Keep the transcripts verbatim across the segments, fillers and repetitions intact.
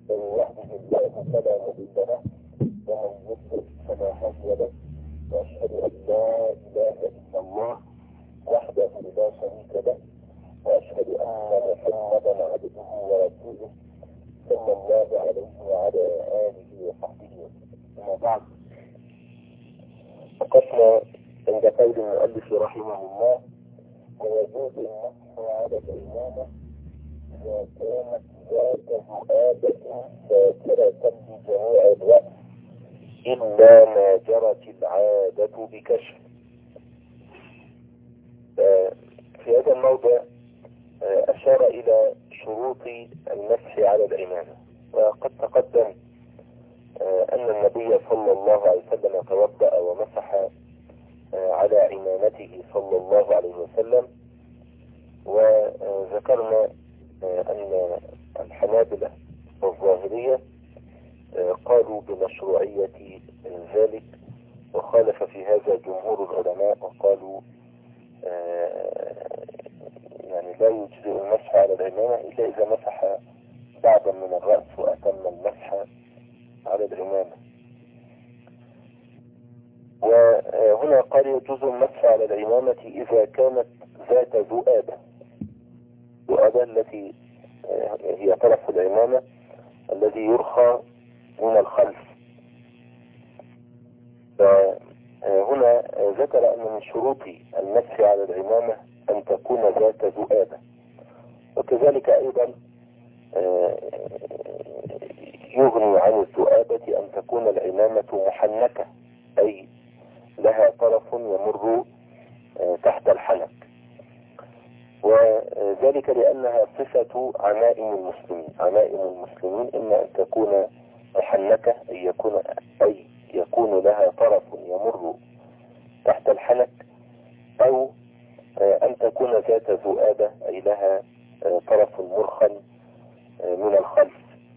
وحده الله فلا مضل له ومن يضلل فلا هادي له واشهد ان لا اله الا الله وحده لا شريك له واشهد ان محمدا عبده ورسوله صلى الله عليه وعلى اله وصحبه وسلم. اما بعد، وقفنا عند قول المؤلف رحمه الله: ويجوز النص على الإمامة إذا كانت ذات مؤابة ساترة بجميع الوقت إلا ما جرت العادة بكشف. في هذا الموضع أشار إلى شروط المسح على الإمامة، وقد تقدم أن النبي صلى الله عليه وسلم توضأ ومسح على عمامته صلى الله عليه وسلم. وذكرنا أن الحنابلة والظاهرية قالوا بمشروعية ذلك، وخالف في هذا جمهور العلماء وقالوا يعني لا يجزئ المسح على العمامة إلا إذا مسح بعضا من الرأس وأتم المسح على العمامة. وهنا قال يجوز المسح على العمامة إذا كانت ذات ذؤابة. ذؤابة التي هي طرف العمامة الذي يرخى من الخلف. فهنا ذكر أن من شروط المسح على العمامة أن تكون ذات ذؤابة، وكذلك أيضا يغني عن الذؤابة أن تكون العمامة محنكة، أي لها طرف يمر تحت الحنك، وذلك لأنها صفة عمائم المسلمين. عمائم المسلمين إما أن تكون محنكة أي يكون, أي يكون لها طرف يمر تحت الحنك، أو أن تكون ذات ذؤابة أي لها طرف مرخى من الخلف.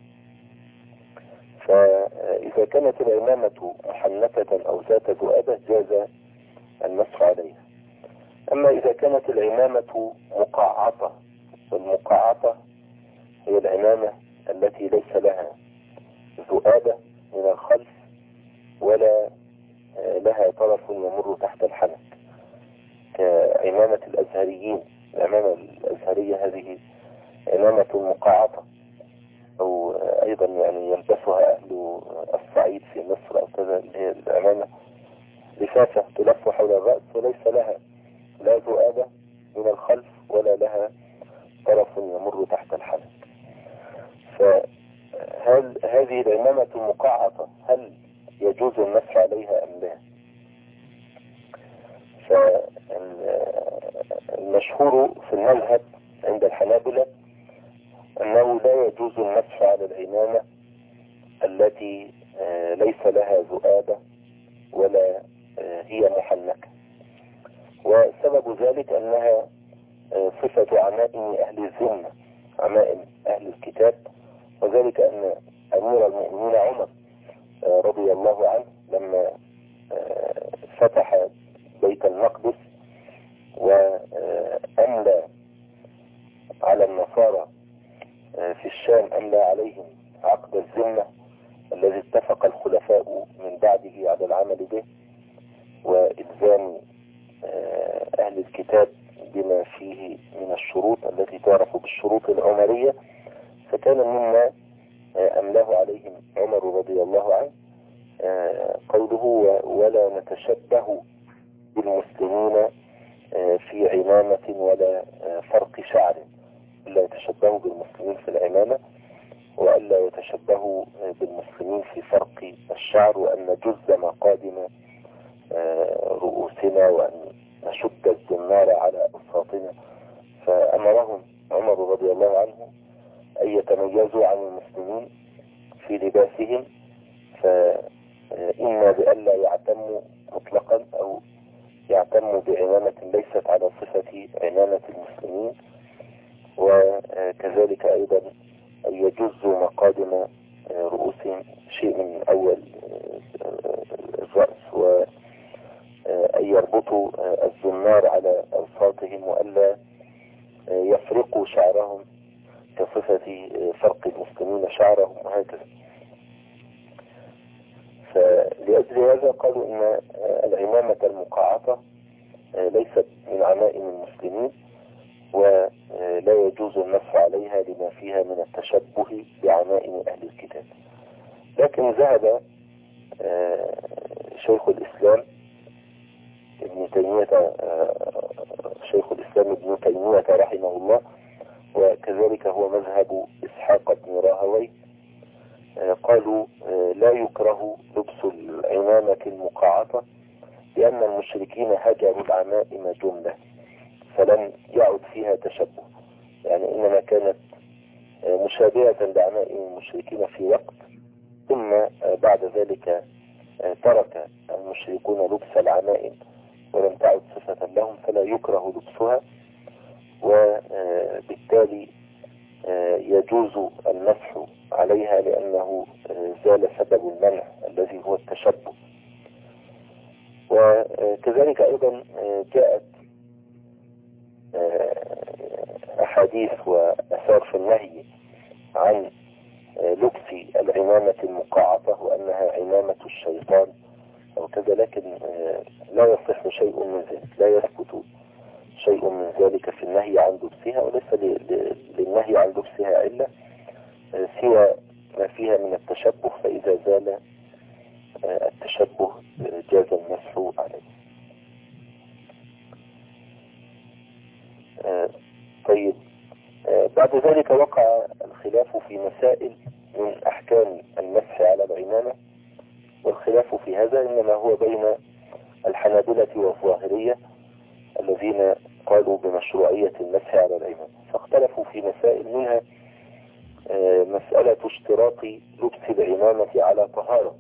فإذا كانت العمامة محنكة أو ذات ذؤابة جاز المسح عليها. أما إذا كانت العمامة مقعطة، والمقعطة هي العمامة التي ليس لها ذؤابة من الخلف ولا لها طرف يمر تحت الحنك، كعمامة الأزهريين. العمامة الأزهرية هذه عمامة مقعطة، أو أيضا يعني يلبسها أهل الصعيد في مصر أو كذا، اللي هي العمامة لفافة تلف حول الرأس وليس لها لا ذؤابة من الخلف ولا لها طرف يمر تحت الحنك. فهل هذه العمامة المقعطة هل يجوز المسح عليها أم لا؟ فالمشهور في المذهب عند الحنابلة أنه لا يجوز المسح على العمامة التي ليس لها ذؤابة ولا هي محنكة، وسبب ذلك أنها صفة عمائم أهل الذمة، عمائم أهل الكتاب. وذلك أن أمير المؤمنين عمر رضي الله عنه لما فتح بيت المقدس وأملى على النصارى في الشام، أملى عليهم عقد الذمة الذي اتفق الخلفاء من بعده على العمل به وإلزام أهل الكتاب بما فيه من الشروط التي تعرف بالشروط العمرية. فكان مما أملاه عليهم عمر رضي الله عنه قوله: ولا نتشبه بالمسلمين في عمامة ولا فرق شعر. لا يتشبهوا بالمسلمين في العمامة، وألا يتشبهوا بالمسلمين في فرق الشعر، وأن نجز مقادم رؤوسنا وأن نشد الزنار على أساطنا. فأمرهم عمر رضي الله عنه أن يتميزوا عن المسلمين في لباسهم، فإما بألا يعتموا مطلقا أو يعتموا بعمامة ليست على صفة عمامة المسلمين، وكذلك أيضا أن يجزوا مقادم رؤوسهم شيء من أول الرأس، وأن يربطوا الزنار على أوساطهم، وألا يفرقوا شعرهم كصفة فرق المسلمين شعرهم وهكذا. فلأجل هذا قالوا إن العمامة المقعطة ليست من عمائم المسلمين، ولا يجوز النص عليها لما فيها من التشبه بعمائم أهل الكتاب. لكن ذهب شيخ الإسلام ابن تيمية شيخ الإسلام ابن تيمية رحمه الله، وكذلك هو مذهب إسحاق بن راهوي، قالوا لا يكره لبس العمامة المقعطة لأن المشركين هجروا العمائم جملة فلم يعد فيها تشبه، يعني إنما كانت مشابهة لعمائم المشركين في وقت، ثم بعد ذلك ترك المشركون لبس العمائم ولم تعد صفة لهم فلا يكره لبسها، وبالتالي يجوز المسح عليها لأنه زال سبب المنع الذي هو التشبه. وكذلك أيضا جاءت أحاديث وأثار في النهي عن لبس العمامة المقعطة وأنها عمامة الشيطان أو كذا، لكن لا يصح شيء من ذلك، لا يثبت شيء من ذلك في النهي عن لبسها، وليس للنهي عن لبسها علة سوى ما فيها من التشبه، فإذا زال التشبه جاز المسح عليه. طيب، بعد ذلك وقع الخلاف في مسائل من أحكام المسح على العمامة، والخلاف في هذا إنما هو بين الحنابلة والظاهرية الذين قالوا بمشروعية المسح على العمامة، فاختلفوا في مسائل منها مسألة اشتراط لبس العمامة على طهارة.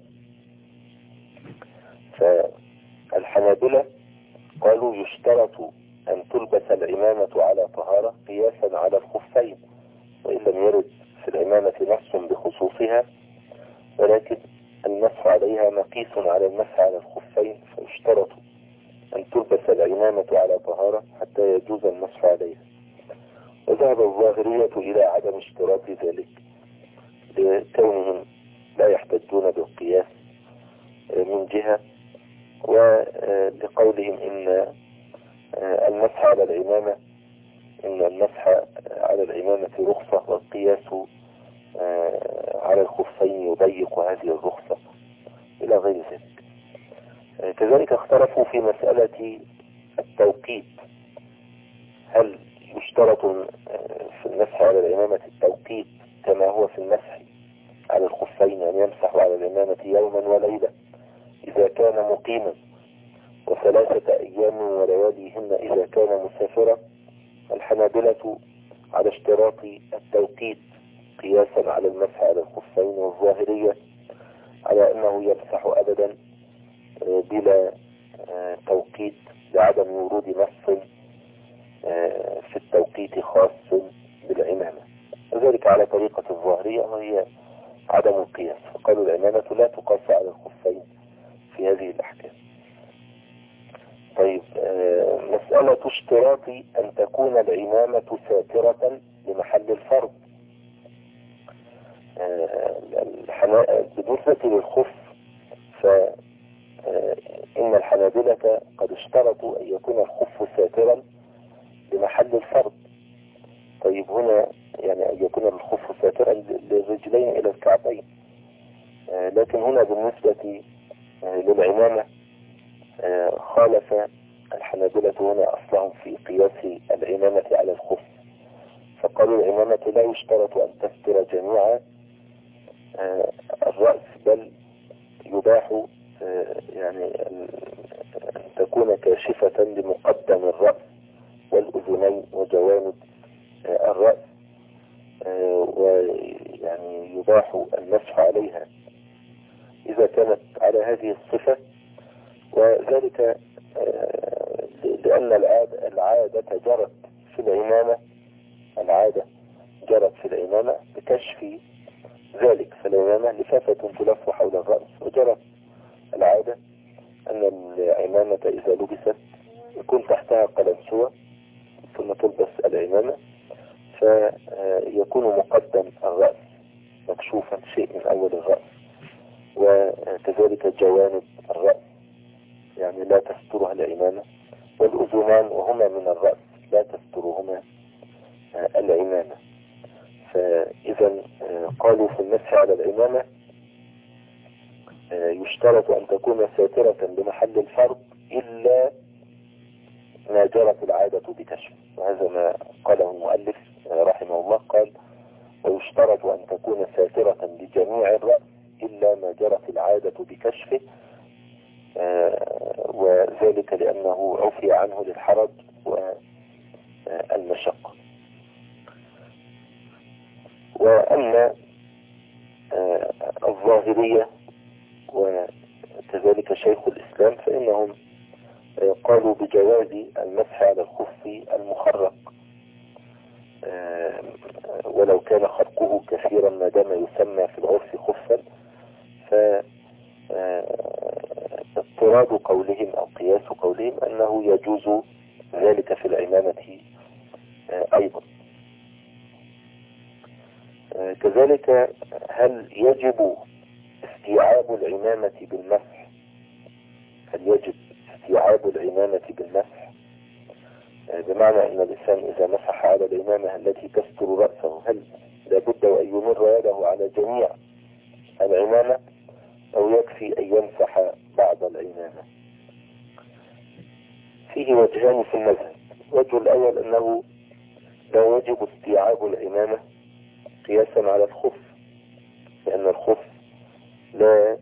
فالحنابلة قالوا يشترط أن تلبس العمامة على طهارة قياسا على الخفين، وإن لم يرد في العمامة نص بخصوصها، ولكن المسح عليها مقيس على المسح على الخفين، فيشترط أن تلبس العمامة على طهارة حتى يجوز المسح عليها. وذهب الظاهرية إلى عدم اشتراط ذلك لكونهم لا يحتجون بالقياس من جهة، ولقولهم إن المسح على العمامة إن المسح على العمامة رخصة، والقياس على الخفين يضيق هذه الرخصة إلى غير ذلك. كذلك اختلفوا في مسألة التوقيت، هل يشترط في المسح على العمامة التوقيت كما هو في المسح على الخفين، أن يمسح على العمامة يوما وليلة إذا كان مقيما، وثلاثة أيام ولياليهن إذا كان مسافرا؟ الحنابلة على اشتراط التوقيت قياسا على المسح على الخفين، والظاهرية على أنه يمسح أبدا بلا توقيت لعدم ورود نص في التوقيت خاص بالعمامة، وذلك على طريقة الظاهرية وهي عدم القياس، فقالوا العمامة لا تقاس على الخفين في هذه الأحكام. طيب، مسألة اشتراط أن تكون العمامة ساترة لمحل الفرض. بالنسبة للخف فإن الحنابلة قد اشترطوا أن يكون الخف ساترا لمحل الفرض. طيب، هنا يعني أن يكون الخف ساترا للرجلين إلى الكعبين، لكن هنا بالنسبة للعمامة خالف الحنابلة هنا أصلهم في قياس العمامة على الخف، فقالوا العمامة لا يشترط أن تستر جميع الرأس، بل يباح يعني أن تكون كاشفة لمقدم الرأس والأذنين وجوانب الرأس، ويعني يباح المسح عليها إذا كانت على هذه الصفة، وذلك لأن العادة جرت في العمامة العادة جرت في العمامة بكشف ذلك، فالعمامة لفافة تلف حول الرأس، وجرت العادة أن العمامة إذا لبست يكون تحتها قلنسوة ثم تلبس العمامة، فيكون مقدم الرأس مكشوفا شيء من أول الرأس، وكذلك جوانب الرأس يعني لا تسترها العمامة، والأذنان وهما من الرأس لا تسترهما العمامة. فإذا قالوا في المسح على العمامة يشترط أن تكون ساترة بمحل الفرض إلا ما جرت العادة بكشف، وهذا ما قاله المؤلف رحمه الله، قال ويشترط أن تكون ساترة بجميع الرأس إلا ما جرت العادة بكشفه، وذلك لأنه عفي عنه للحرج والمشقة. وأما الظاهرية وكذلك شيخ الإسلام فإنهم قالوا بجواز المسح على الخف المخرق ولو كان خرقه كثيرا ما دام يسمى في العرف خفا، فاضطراد قولهم أو قياس قولهم أنه يجوز ذلك في العمامة أيضا. كذلك هل يجب استيعاب العمامة بالمسح؟ هل يجب استيعاب العمامة بالمسح؟ بمعنى أن الإنسان إذا مسح على العمامة التي تستر رأسه هل لابد أن يمر يده على جميع العمامة أو يكفي أن يمسح بعض العمامة؟ فيه وجهان في المذهب. الوجه الأول أنه لا يجب استيعاب العمامة قياسا على الخف، لأن الخف لا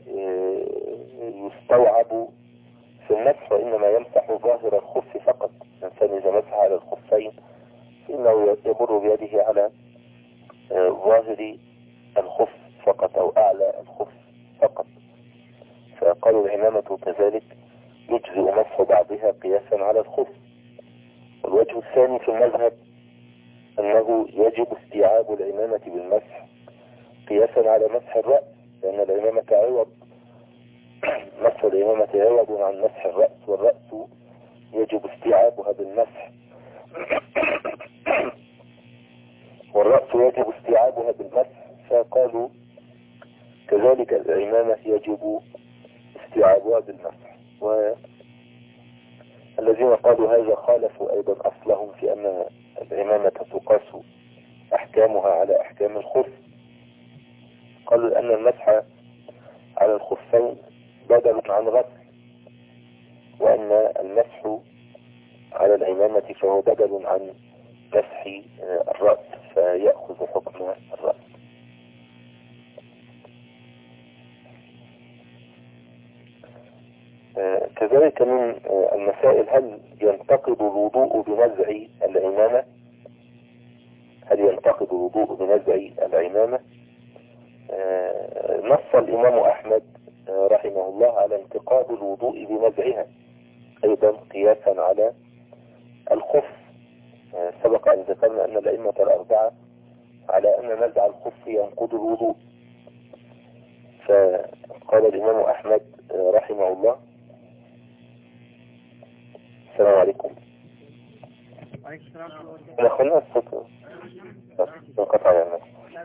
يستوعب في المسح وإنما يمسح ظاهر الخف فقط. الإنسان إذا مسح على الخفين فإنه يمر بيده على ظاهر الخف فقط أو أعلى الخف فقط. فقالوا العمامة كذلك يجزئ مسح بعضها قياسا على الخف. والوجه الثاني في المذهب أنه يجب استيعاب العمامة بالمسح قياسا على مسح الرأس، لأن العمامة عوض مسح العمامة عوض عن مسح الرأس، والرأس يجب استيعابها بالمسح والرأس يجب استيعابها بالمسح. فقالوا كذلك العمامة يجب استيعابها بالمسح. والذين قالوا هذا خالفوا أيضا أصلهم في أن العمامة تقاس أحكامها على أحكام الخف. قالوا أن المسح على الخفين بدل عن غسل، وأن المسح على العمامة فهو بدل عن مسح الرأس فيأخذ حكم الرأس. كذلك من المسائل هل ينتقض الوضوء بنزع العمامة؟ هل ينتقض الوضوء بنزع العمامة؟ نص الإمام أحمد رحمه الله على انتقاض الوضوء بنزعها أيضا قياسا على الخف. سبق أن ذكرنا أن الأئمة الأربعة على أن نزع الخف ينقض الوضوء. فقال الإمام أحمد رحمه الله السلام عليكم. أنا خلنا الصوت انقطع يعني.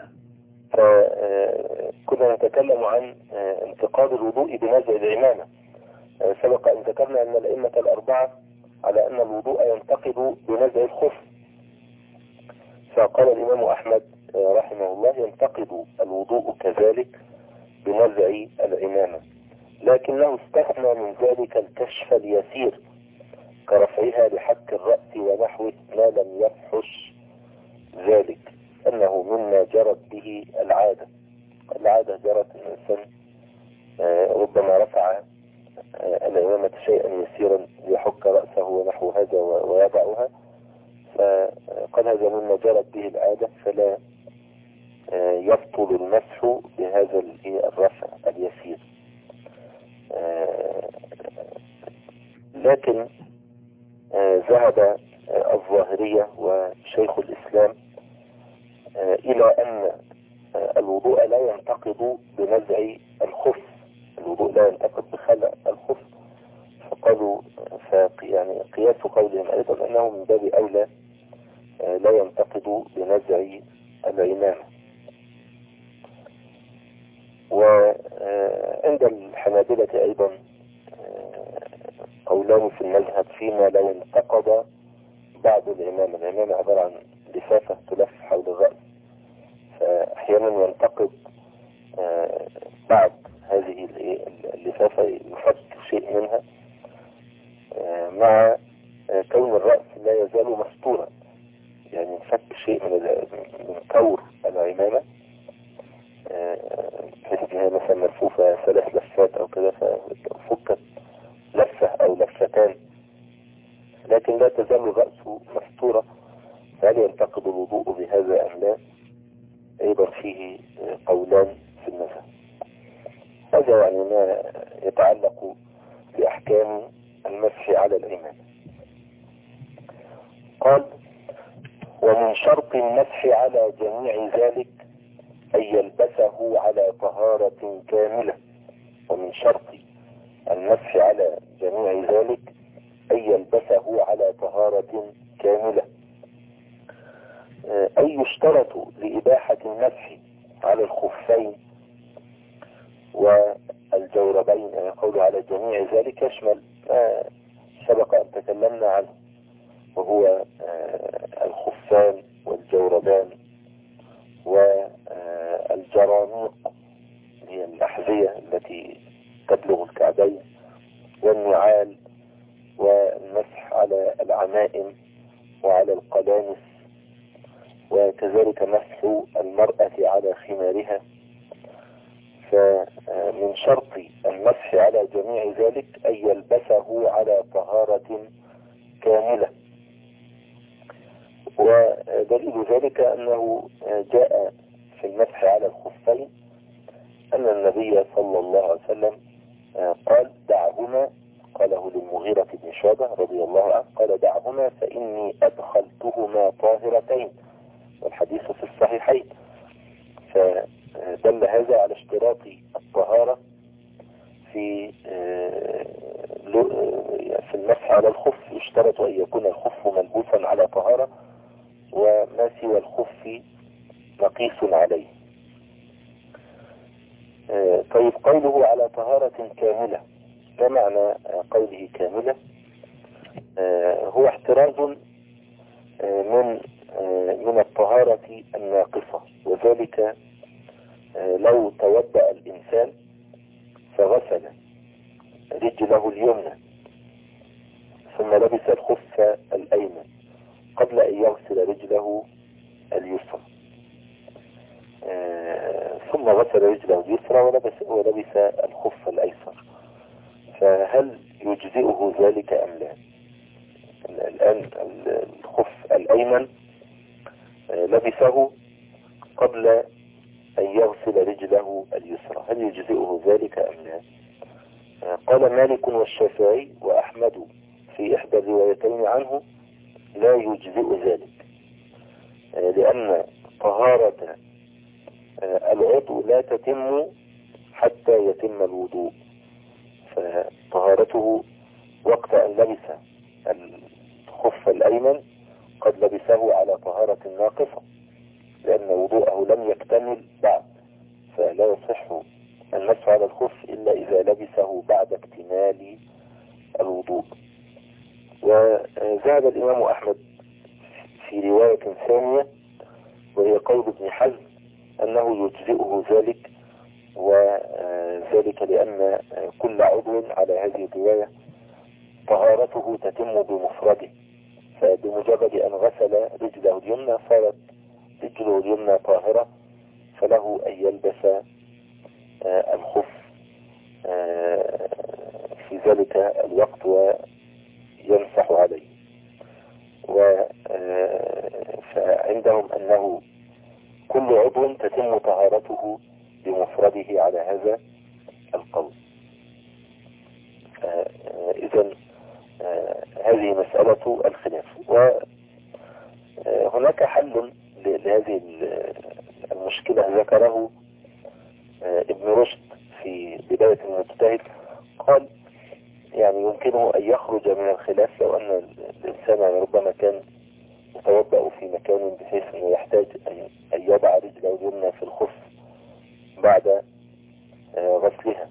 فكنا نتكلم عن انتقاض الوضوء بنزع العمامة. سبق أن ذكرنا أن الأئمة الأربعة على أن الوضوء ينتقض بنزع الخف. فقال الإمام أحمد رحمه الله ينتقض الوضوء كذلك بنزع العمامة، لكنه استثنى من ذلك الكشف اليسير كرفعها لحك الرأس ونحوه ما لم يفحش ذلك، أنه مما جرت به العادة. العادة جرت الإنسان ربما رفع العمامة شيئا يسيرا ليحك رأسه ونحو هذا ويضعها، فقال هذا مما جرت به العادة فلا يبطل المسح بهذا الرفع اليسير. لكن ذهب الظاهرية وشيخ الإسلام إلى أن الوضوء لا ينتقض بنزع الخف، الوضوء لا ينتقض بخلع الخف. فقالوا يعني قياس قولهم أيضا أنه من باب أولى لا ينتقد بنزع العمامة. وعند الحنابلة أيضا قولان في المذهب فيما لو انتقد بعض العمامة. العمامة عبارة عن لفافة تلف حول الرأس، فأحيانا ينتقد بعض هذه اللفافة، يفك شيء منها مع كون الرأس لا يزال مستورا، يعني يفك شيء من من كور العمامة بحيث انها مثلا ملفوفة ثلاث لفات او كده، ففكت لفة او لفتان لكن لا تزال الرأس مستورة، فهل ينتقد الوضوء بهذا ام لا؟ ايضا فيه قولان في المذهب. هذا يعني ما يتعلق بأحكام المسح على العمامة. قال: ومن شرط المسح على جميع ذلك أن يلبسه على طهارة كاملة. ومن شرط المسح على جميع ذلك أن يلبسه على طهارة كاملة. أي يشترط لإباحة المسح على الخفين والجوربين، يعني قول على جميع ذلك يشمل ما سبق أن تكلمنا عنه، وهو الخفان والجوربان والجرانيق هي الأحذية التي تبلغ الكعبين، والنعال، والمسح على العمائم وعلى القلانس، وكذلك مسح المرأة على خمارها. فمن شرط المسح على جميع ذلك أن يلبسه على طهارة كاملة. ودليل ذلك أنه جاء في المسح على الخفين أن النبي صلى الله عليه وسلم قال: دعهما، قاله للمغيرة بن شعبة رضي الله عنه، قال: دعهما فإني أدخلتهما طاهرتين، والحديث في الصحيحين. فدل هذا على اشتراط الطهارة في في المسح على الخف. يشترط أن يكون الخف ملبوسا على طهارة، وما سوى الخف نقيس عليه. طيب، قوله على طهارة كاملة، ما معنى قوله كاملة؟ هو احتراز من من الطهارة الناقصة، وذلك لو تودأ الإنسان فغسل رجله اليمنى ثم لبس الخف الأيمن قبل أن يغسل رجله اليسرى، ثم غسل رجله اليسرى ولبس, ولبس الخف الأيسر، فهل يجزئه ذلك أم لا؟ الآن الخف الأيمن لبسه قبل أن يغسل رجله اليسرى، هل يجزئه ذلك أم لا؟ قال مالك والشافعي وأحمد في إحدى الروايتين عنه: لا يجزئ ذلك، لأن طهارة العضو لا تتم حتى يتم الوضوء، فطهارته وقت أن لبس الخف الأيمن قد لبسه على طهارة ناقصة، لأن وضوءه لم يكتمل بعد، فلا يصح المسح على الخف إلا إذا لبسه بعد اكتمال الوضوء. وذهب الإمام أحمد في رواية ثانية وهي قول ابن حزم أنه يجزئه ذلك، وذلك لأن كل عضو على هذه الرواية طهارته تتم بمفرده، فبمجرد أن غسل رجله اليمنى صارت رجله اليمنى طاهرة، فله أن يلبس الخف في ذلك الوقت ويمسح عليه. فعندهم أنه كل عضو تتم طهارته بمفرده على هذا القول. إذن هذه مسألة الخلاف. وهناك حل لهذه المشكلة ذكره ابن رشد في بداية المجتهد، قال يعني يمكنه أن يخرج من الخلاف لو أن الإنسان يعني ربما كان يتوضأ في مكان بحيث أنه يحتاج أن يضع رجله اليمنى في الخف بعد غسلها،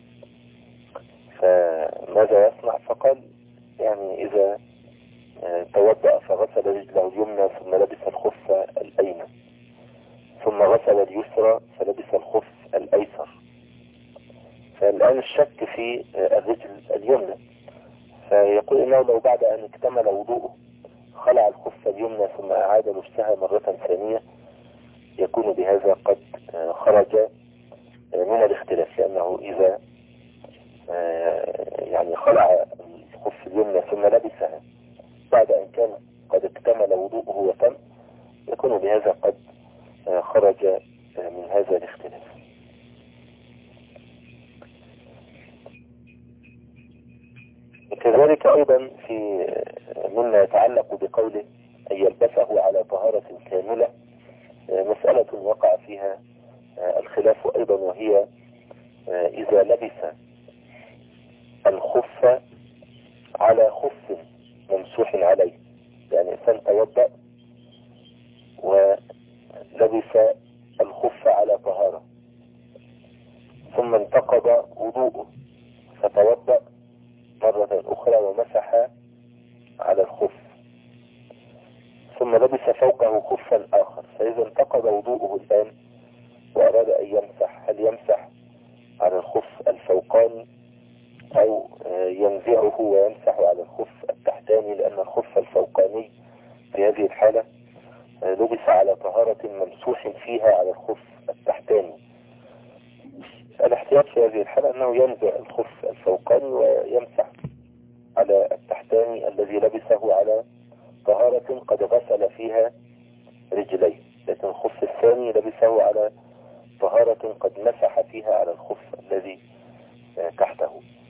فماذا يصنع؟ فقال يعني إذا توضأ فغسل رجله اليمنى ثم لبس الخف الأيمن، ثم غسل اليسرى فلبس الخف الأيسر، فالآن الشك في الرجل اليمنى، فيقول إنه لو بعد أن اكتمل وضوءه خلع الخف اليمنى ثم أعاد لبسها مرة ثانية يكون بهذا قد خرج من الاختلاف، لأنه إذا يعني خلع الخف اليمنى ثم لبسها بعد أن كان قد اكتمل وضوءه وتم يكون بهذا قد خرج من هذا الاختلاف. وكذلك أيضا في مما يتعلق بقوله أن يلبسه على طهارة كاملة مسألة وقع فيها الخلاف أيضا، وهي إذا لبس الخف على خف ممسوح عليه، يعني إنسان توضأ ولبس الخف على طهارة ثم انتقض وضوءه فتوضأ مرة أخرى ومسح على الخف ثم لبس فوقه خفا آخر، فإذا انتقض وضوءه الآن وأراد أن يمسح، هل يمسح على الخف الفوقاني أو ينزعه ويمسح على الخف التحتاني؟ لأن الخف الفوقاني في هذه الحالة لبس على طهارة ممسوح فيها على الخف التحتاني. الاحتياط في هذه الحالة أنه ينزع الخف الفوقاني ويمسح على التحتاني الذي لبسه على طهارة قد غسل فيها رجليه، لكن الخف الثاني لبسه على طهارة قد مسح فيها على الخف الذي تحته.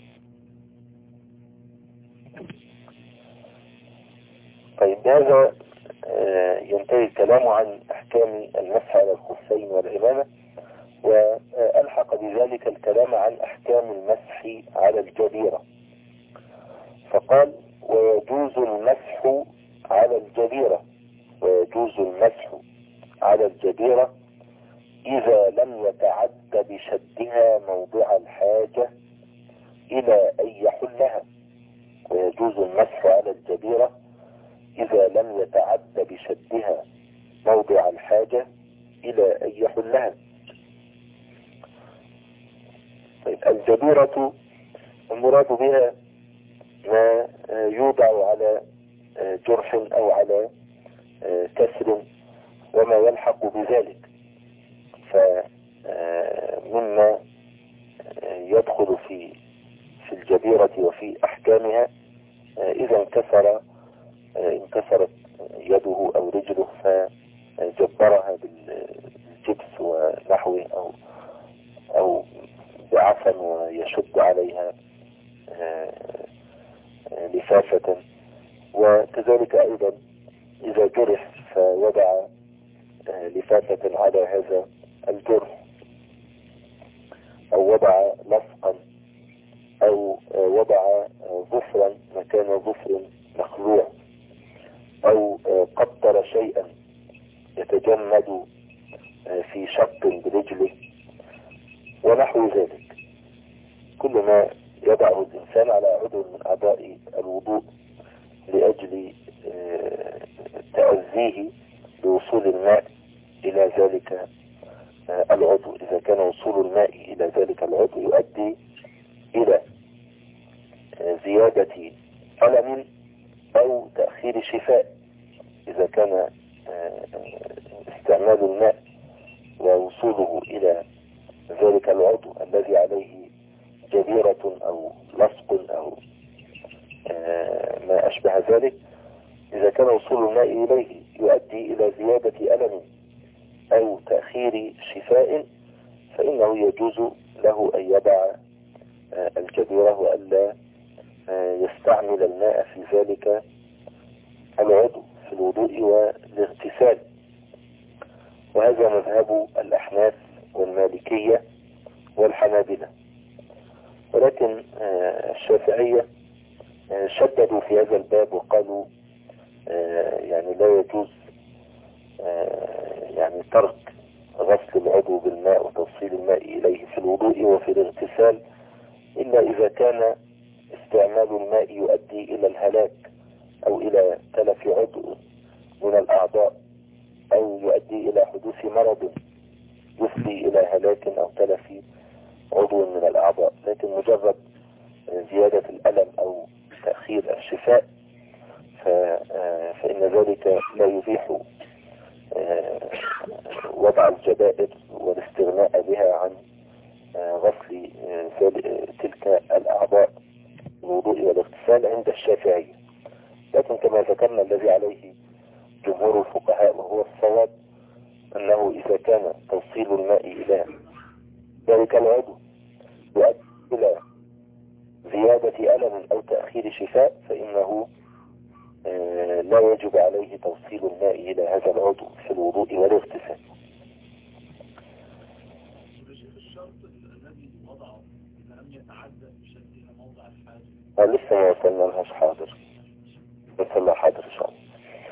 طيب بهذا ينتهي الكلام عن أحكام المسح على الخفين والعمامة، وألحق بذلك الكلام عن أحكام المسح على الجبيرة، فقال ويجوز المسح على الجبيرة ويجوز المسح على الجبيرة إذا لم يتعد بشدها موضع الحاجة إلى أن يحلها. ويجوز المسح على الجبيرة إذا لم يتعد بشدها موضع الحاجة إلى أن يحلها. طيب الجبيرة المراد بها ما يوضع على جرح أو على كسر وما يلحق بذلك، فمما يدخل في في الجبيرة وفي أحكامها إذا انكسر انكسرت يده أو رجله فجبرها بالجبس ونحوه أو أو بعفن ويشد عليها لفافة. وكذلك أيضا إذا جرح فوضع لفافة على هذا الجرح أو وضع لصقا أو وضع ظفرا مكان ظفر مخلوع أو قطر شيئا يتجمد في شق برجله ونحو ذلك. كل ما يضعه الإنسان على عضو من أعضاء الوضوء لأجل تأذيه بوصول الماء إلى ذلك العضو، إذا كان وصول الماء إلى ذلك العضو يؤدي إلى زيادة ألم أو تأخير شفاء، إذا كان استعمال الماء ووصوله إلى ذلك العضو الذي عليه جبيرة أو لصق أو ما أشبه ذلك، إذا كان وصول الماء إليه يؤدي إلى زيادة ألم أو تأخير شفاء فإنه يجوز له أن يضع الجبيرة وألا يستعمل الماء في ذلك العضو في الوضوء والاغتسال. وهذا مذهب الأحناف والمالكية والحنابلة، ولكن الشافعية شددوا في هذا الباب وقالوا يعني لا يجوز يعني ترك غسل العضو بالماء وتوصيل الماء إليه في الوضوء وفي الاغتسال إلا إذا كان استعمال الماء يؤدي إلى الهلاك أو إلى تلف عضو من الأعضاء أو يؤدي إلى حدوث مرض يفضي إلى هلاك أو تلف عضو من الأعضاء. لكن مجرد زيادة الألم أو تأخير الشفاء فإن ذلك لا يبيح وضع الجبائر والاستغناء بها عن غسل تلك الأعضاء الوضوء والاغتسال عند الشافعية. لكن كما ذكرنا الذي عليه جمهور الفقهاء وهو الصواب أنه إذا كان توصيل الماء إلى ذلك العضو يؤدي إلى زيادة ألم أو تأخير شفاء فإنه لا يجب عليه توصيل الماء إلى هذا العضو في الوضوء والاغتسال. لسه ما وصلنا لهاش. حاضر وصلنا. حاضر إن شاء الله.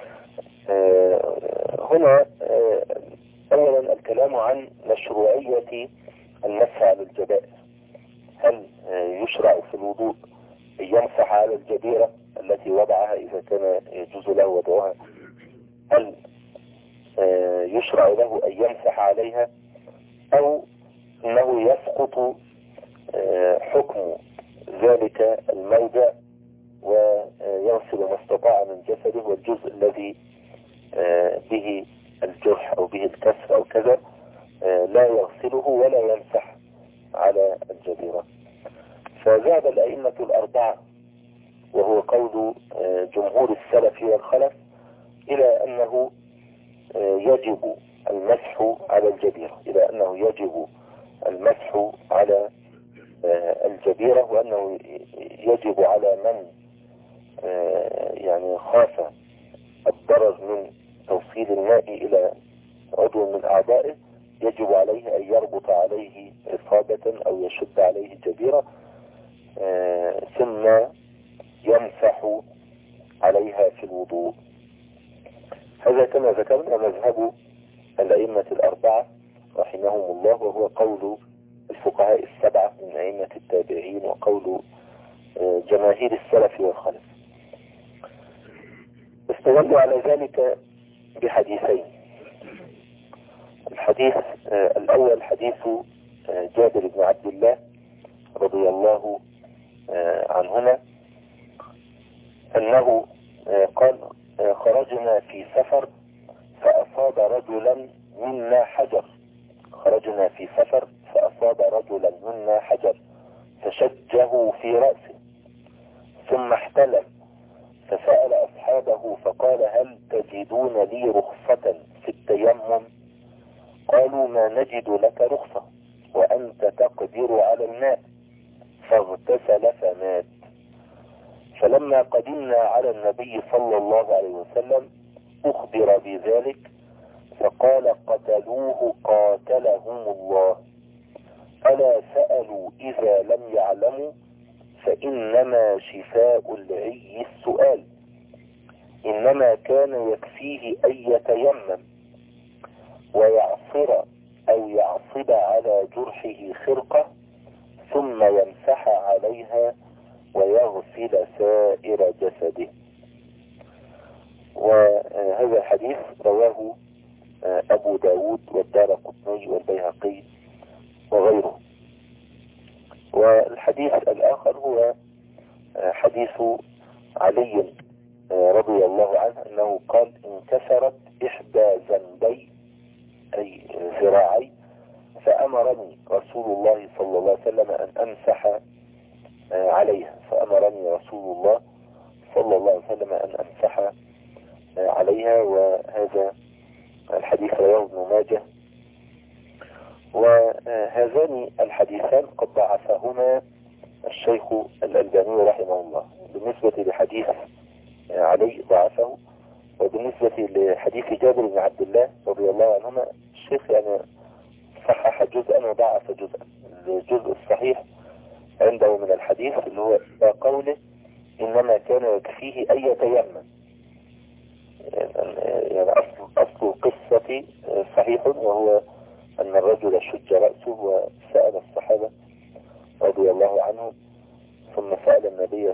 هنا أولا الكلام عن مشروعية المسح على الجبائر. هل يشرع في الوضوء أن يمسح على الجبيرة التي وضعها إذا كان يجوز له وضعها؟ هل يشرع له أن يمسح عليها أو أنه يسقط حكم ذلك الموضع ويغسل ما استطاع من جسده والجزء الذي به الجرح أو به الكسر أو كذا لا يغسله ولا يمسح على الجبيرة؟ فذهب الأئمة الأربعة وهو قول جمهور السلف والخلف إلى أنه يجب المسح على الجبيرة إلى أنه يجب المسح على الجبيرة وأنه يجب على من يعني خاف الضرر من توصيل الماء إلى عضو من أعضائه يجب عليه أن يربط عليه إصابة أو يشد عليه جبيرة ثم يمسح عليها في الوضوء. هذا كما ذكرنا مذهب الأئمة الأربعة رحمهم الله وهو قول الفقهاء السبعة من أئمة التابعين وقول جماهير السلف والخلف. استدلوا على ذلك بحديثين. الحديث الأول حديث جابر بن عبد الله رضي الله عنهما أنه قال خرجنا في سفر فأصاب رجلا منا حجر خرجنا في سفر فأصاب رجلا منا حجر فشجه في رأسه ثم احتلم فسأل أصحابه فقال هل تجدون لي رخصة في التيمم؟ قالوا ما نجد لك رخصة وأنت تقدر على الماء. فاغتسل فمات. فلما قدمنا على النبي صلى الله عليه وسلم أخبر بذلك فقال قتلوه قاتلهم الله. ألا سألوا إذا لم يعلموا فإنما شفاء العي السؤال. إنما كان يكفيه أن يتيمم ويعصر أو يعصب على جرحه خرقة ثم يمسح عليها ويغسل سائر جسده. وهذا الحديث رواه أبو داود والدارقطني والبيهقي وغيره. والحديث الآخر هو حديث علي رضي الله عنه أنه قال انكسرت إحدى ذنبي أي ذراعي فأمرني رسول الله صلى الله عليه وسلم أن أمسح عليها فأمرني رسول الله صلى الله عليه وسلم أن أمسح عليها. وهذا الحديث رواه ابن ماجه. وهذان الحديثان قد ضعفهما الشيخ الألباني رحمه الله. بالنسبة لحديث علي ضعفه وبالنسبة لحديث جابر بن عبد الله رضي الله عنهما الشيخ يعني صحح جزءا وضعف جزءا. الجزء الصحيح عنده من الحديث اللي هو قوله إنما كان يكفيه أن يتيمم يعني أصل, أصل القصة صحيح، وهو أن الرجل شج رأسه وسأل الصحابة رضي الله عنهم، ثم سأل النبي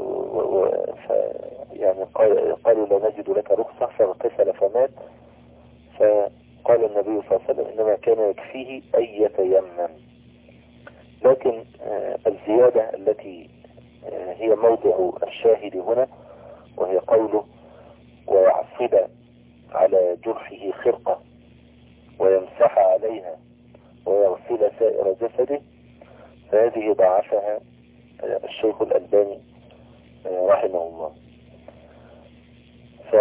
يعني قالوا لا نجد لك رخصة، فاغتسل فمات. فقال النبي صلى الله عليه وسلم إنما كان يكفيه أن يتيمم. لكن الزيادة التي هي موضع الشاهد هنا، وهي قوله ويعصب على جرحه خرقة ويمسح عليها ويغسل سائر جسده، فهذه ضعفها الشيخ الألباني رحمه الله. ف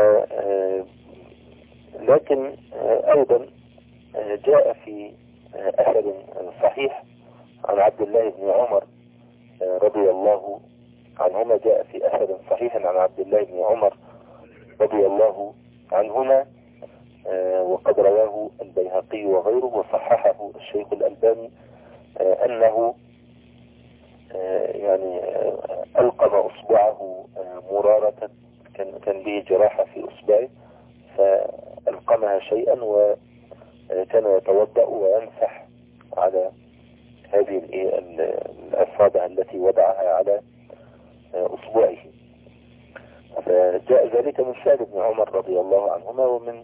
لكن أيضا جاء في أثر صحيح عن عبد الله بن عمر رضي الله عنهما، جاء في أثر صحيح عن عبد الله بن عمر رضي الله عنهما، وقد رواه البيهقي وغيره وصححه الشيخ الألباني، أنه يعني ألقم أصبعه مرارة، كان كان به جراحة في أصبعه، فألقمها شيئا وكان يتوضأ ويمسح على هذه الأصابع التي وضعها على أصبعه. فجاء ذلك من فعل ابن عمر رضي الله عنهما، ومن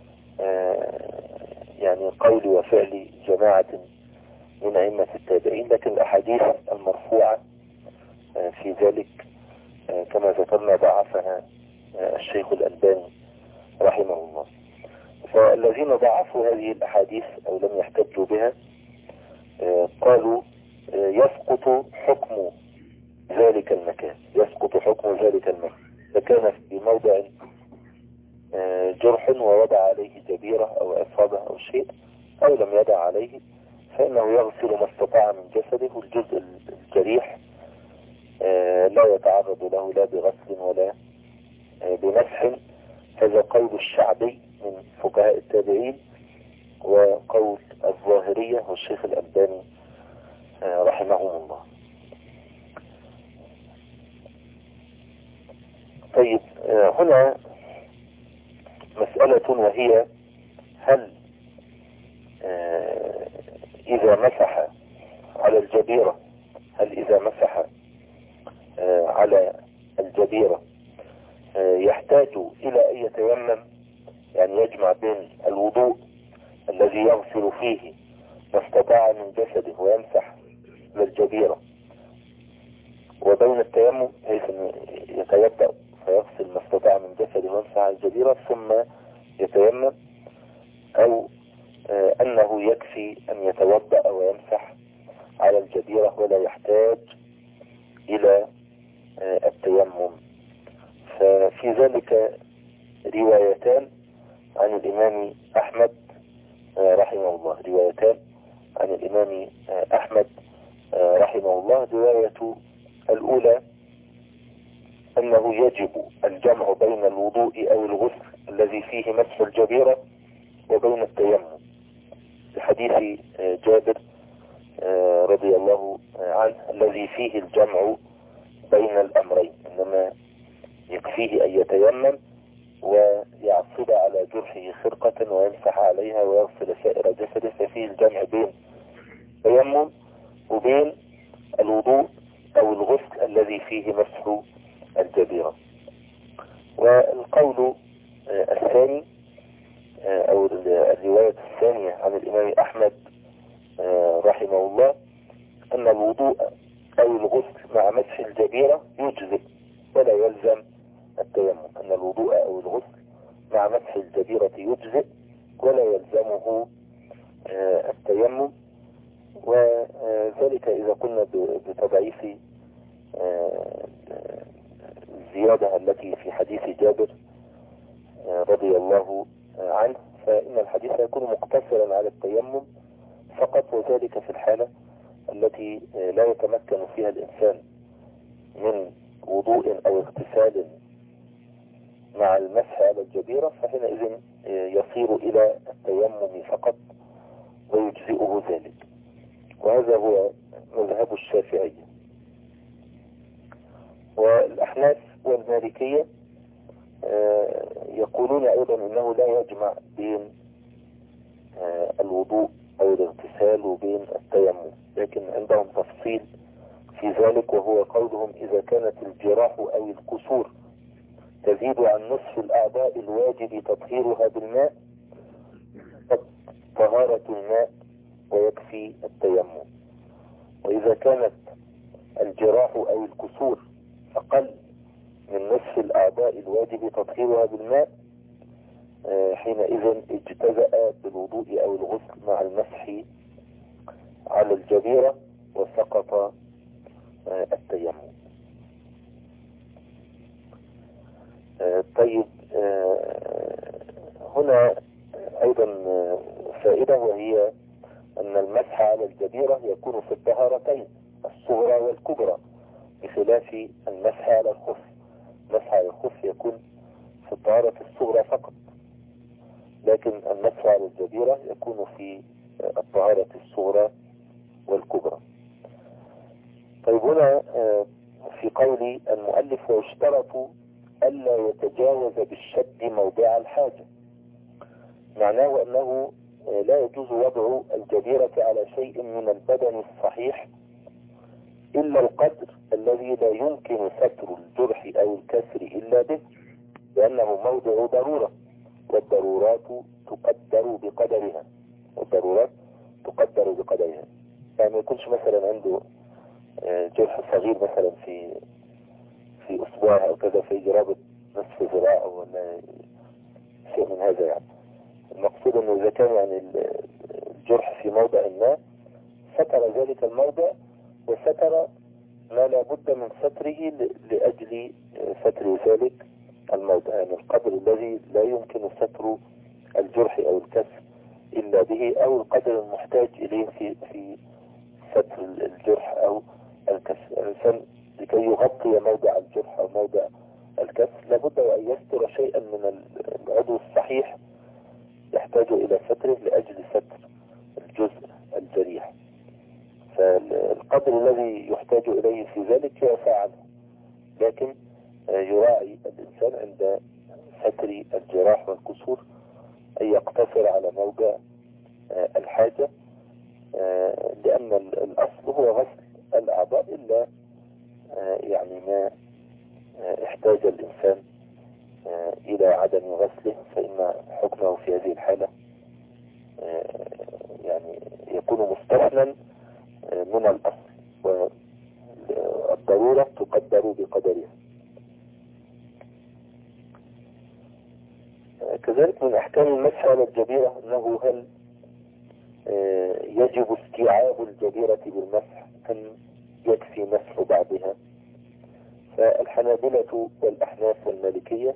يعني قول وفعل جماعة من أئمة التابعين. لكن الأحاديث المرفوعة في ذلك كما ذكرنا ضعفها الشيخ الألباني رحمه الله. فالذين ضعفوا هذه الأحاديث أو لم يحتجوا بها قالوا يسقط حكم ذلك المكان، يسقط حكم ذلك المكان. فكان في موضع جرح ووضع عليه جبيرة أو أصابة أو شيء، أو لم يدع عليه، فإنه يغسل ما استطاع من جسده. الجزء الجريح لا يتعرض له لا بغسل ولا بمسح. هذا قول الشعبي من فقهاء التابعين، وقول الظاهرية والشيخ الألباني رحمهم الله. طيب، هنا مسألة، وهي هل إذا مسح على الجبيرة هل إذا مسح على الجبيرة يحتاج إلى أن يتيمم، يعني يجمع بين الوضوء الذي يغسل فيه ما استطاع من جسده ويمسح على الجبيرة، وبين التيمم حيث يتوضأ فيغسل ما استطاع من جسده ويمسح على الجبيرة ثم يتيمم، أو أنه يكفي أن يتوضأ ويمسح على الجبيرة ولا يحتاج إلى التيمم. ففي ذلك روايتان عن الإمام أحمد رحمه الله، روايتان عن الإمام أحمد رحمه الله. رواية الأولى أنه يجب الجمع بين الوضوء أو الغسل الذي فيه مسح الجبيرة وبين التيمم، بحديث جابر رضي الله عنه الذي فيه الجمع بين الأمرين، إنما يكفيه أن يتيمم ويعصب على جرحه خرقة ويمسح عليها ويغسل سائر جسده، ففيه الجمع بين التيمم وبين الوضوء أو الغسل الذي فيه مسح الجبيرة. والقول الثاني أو الرواية الثانية عن الإمام أحمد رحمه الله أن الوضوء أو الغسل مع مسح الجبيرة يجزئ ولا يلزم التيمم، أن الوضوء أو الغسل مع مسح الجبيرة يجزئ ولا يلزمه التيمم. وذلك إذا قلنا بتضعيف الزيادة التي في حديث جابر رضي الله عنه، فإن الحديث يكون مقتصرا على التيمم فقط، وذلك في الحالة التي لا يتمكن فيها الإنسان من وضوء أو اغتسال مع المسح على الجبيرة، فحينئذ يصير إلى التيمم فقط ويجزئه ذلك. وهذا هو مذهب الشافعية. والأحناف والمالكية يقولون أيضا أنه لا يجمع بين الوضوء أو الاغتسال وبين التيمم، لكن عندهم تفصيل في ذلك، وهو قولهم إذا كانت الجراح أو الكسور تزيد عن نصف الأعضاء الواجب تطهيرها بالماء طهارة الماء ويكفي التيمم، وإذا كانت الجراح أو الكسور أقل من نصف الأعضاء الواجب تطهيرها بالماء حينئذ اجتزأ بالوضوء أو الغسل مع المسح على الجبيرة وسقط التيمم. طيب، هنا أيضا فائدة، وهي أن المسح على الجبيرة يكون في الطهارتين الصغرى والكبرى، بخلاف المسح على الخف. المسح على الخف يكون في الطهارة الصغرى فقط، لكن المسح على الجبيرة يكون في الطهارة الصغرى والكبرى. طيب، هنا في قول المؤلف ويشترط ألا يتجاوز بالشد موضع الحاجة، معناه أنه لا يجوز وضع الجبيرة على شيء من البدن الصحيح إلا القدر الذي لا يمكن ستر الجرح أو الكسر إلا به، لأنه موضع ضرورة، والضرورات تقدر بقدرها والضرورات تقدر بقدرها. يعني ما يكونش مثلا عنده جرح صغير مثلا في في أسبوع أو كذا، في جرابة نصف ذراع ولا شيء من هذا. يعني المقصود أنه إذا كان يعني الجرح في موضع ما ستر ذلك الموضع وستر ما لا بد من ستره لأجل ستر ذلك الموضع، يعني القدر الذي لا يمكن ستر الجرح أو الكسر إلا به، أو القدر المحتاج إليه في في ستر الجرح أو الكسر. الإنسان لكي يغطي موضع الجرح أو موضع الكسر لابد أن يستر شيئا من العضو الصحيح يحتاج إلى ستره لأجل ستر الجزء الجريح، فالقدر الذي يحتاج إليه في ذلك يعفى عنه، لكن يراعي الإنسان عند ستر الجراح والكسور أن يقتصر على موضع الحاجة، لأن الأصل هو غسل الأعضاء إلا يعني ما احتاج الإنسان إلى عدم غسله، فإن حكمه في هذه الحالة يعني يكون مستثنى من الأصل، والضرورة تقدر بقدرها. كذلك من أحكام المسح على الجبيرة أنه هل يجب استيعاب الجبيرة بالمسح أم يكفي مسح بعضها؟ فالحنابلة والأحناف والمالكية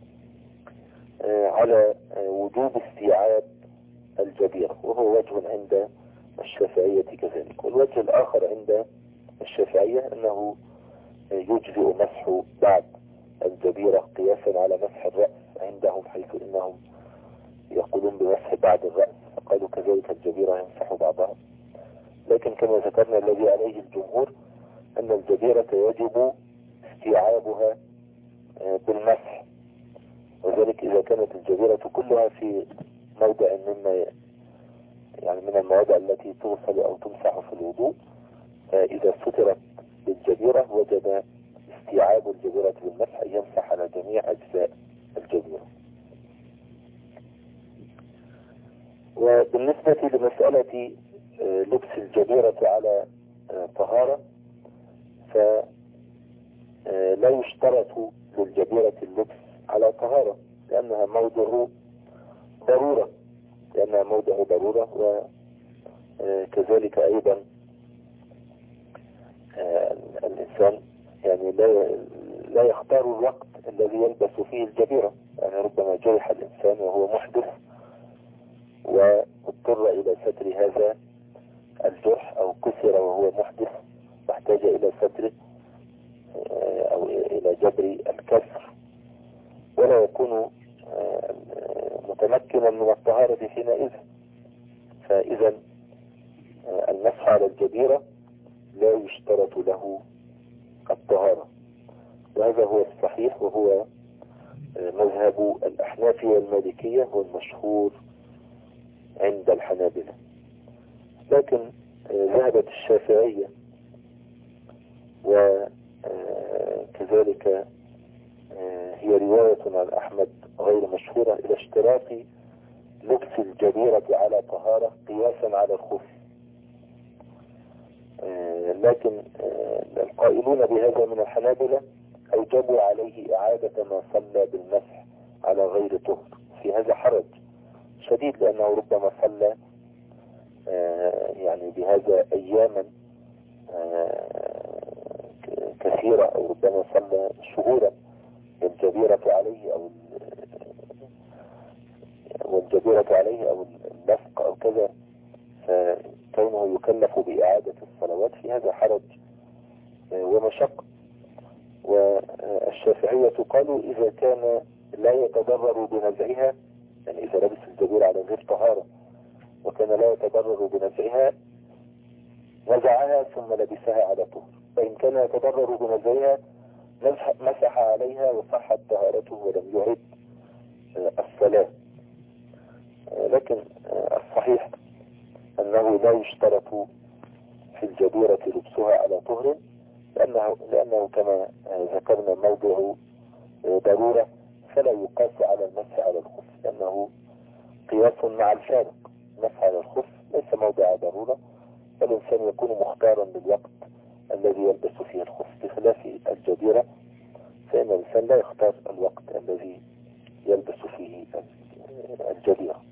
على وجوب استيعاب الجبيرة، وهو وجه عند الشافعية كذلك. والوجه الآخر عند الشافعية أنه يجزئ مسح بعض الجبيرة قياسا على مسح الرأس عندهم، حيث إنهم يقولون بمسح بعض الرأس، فقالوا كذلك الجبيرة يمسح بعضها. لكن كما ذكرنا الذي عليه الجمهور أن الجبيرة يجب استيعابها بالمسح، وذلك إذا كانت الجبيرة كلها في موضع مما يعني من المواضع التي تغسل أو تمسح في الوضوء، فإذا سترت بالجبيرة وجب استيعاب الجبيرة بالمسح يمسح على جميع أجزاء الجبيرة. وبالنسبة لمسألة لبس الجبيرة على طهارة، فلا يشترط للجبيرة اللبس على طهارة، لأنها موضع ضرورة لأنها موضع ضرورة وكذلك أيضا الإنسان يعني لا لا يختار الوقت الذي يلبس فيه الجبيرة، يعني ربما جرح الإنسان وهو محدث واضطر إلى ستر هذا الجرح، أو كسر وهو محدث واحتاج إلى ستره أو إلى جبر الكسر، ولا يكون متمكنا من الطهارة حينئذ. فإذا المسح على الجبيرة لا يشترط له الطهارة، وهذا هو الصحيح، وهو مذهب الأحناف والمالكية هو المشهور عند الحنابلة. لكن ذهبت الشافعية وكذلك هي رواية عن أحمد غير مشهورة إلى اشتراط لبس الجبيرة على طهارة قياسا على الخف. لكن القائلون بهذا من الحنابلة أوجبوا عليه إعادة ما صلى بالمسح على غير طهر. في هذا حرج شديد، لأنه ربما صلى يعني بهذا أياما كثيرة، أو ربما صلى شهورا والجبيرة عليه أو والجبيرة عليه أو اللفق أو كذا، فكونه يكلف بإعادة الصلوات في هذا حرج ومشق. والشافعية قالوا إذا كان لا يتضرر بنزعها، يعني إذا لبس الجبيرة على غير طهارة وكان لا يتضرر بنزعها نزعها ثم لبسها على طهر، فإن كان يتضرر بنزعها مسح عليها وصحت طهارته ولم يعد الصلاة. لكن الصحيح أنه لا يشترط في الجبيرة لبسها على طهر، لأنه, لأنه كما ذكرنا موضع ضرورة، فلا يقاس على المسح على الخف، لأنه قياس مع الفارق. المسح على الخف ليس موضع ضرورة، فالإنسان يكون مختارا للوقت الذي يلبس فيه الخف، بخلاف الجبيرة فإن الإنسان لا يختار الوقت الذي يلبس فيه الجبيرة.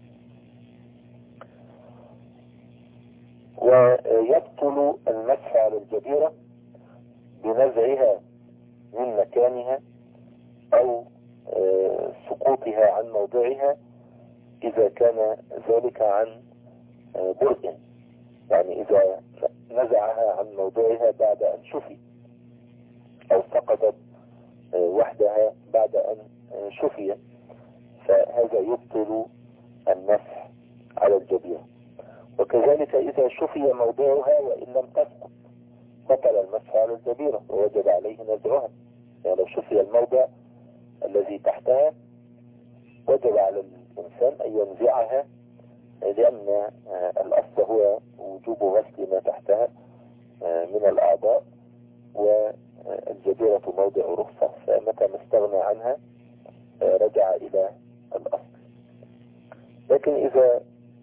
ويبطل المسح على الجبيرة بنزعها من مكانها أو سقوطها عن موضعها إذا كان ذلك عن برء، يعني إذا نزعها عن موضعها بعد أن شفي أو سقطت وحدها بعد أن شفي، فهذا يبطل المسح على الجبيرة. وكذلك إذا شفي موضعها وإن لم تسقط بطل المسح على الجبيرة ووجب عليه نزعها. يعني لو شفي الموضع الذي تحتها وجب على الإنسان أن ينزعها، لأن الأصل هو وجوب غسل ما تحتها من الأعضاء، والجبيرة موضع رخصة، فمتى ما استغنى عنها رجع إلى الأصل. لكن إذا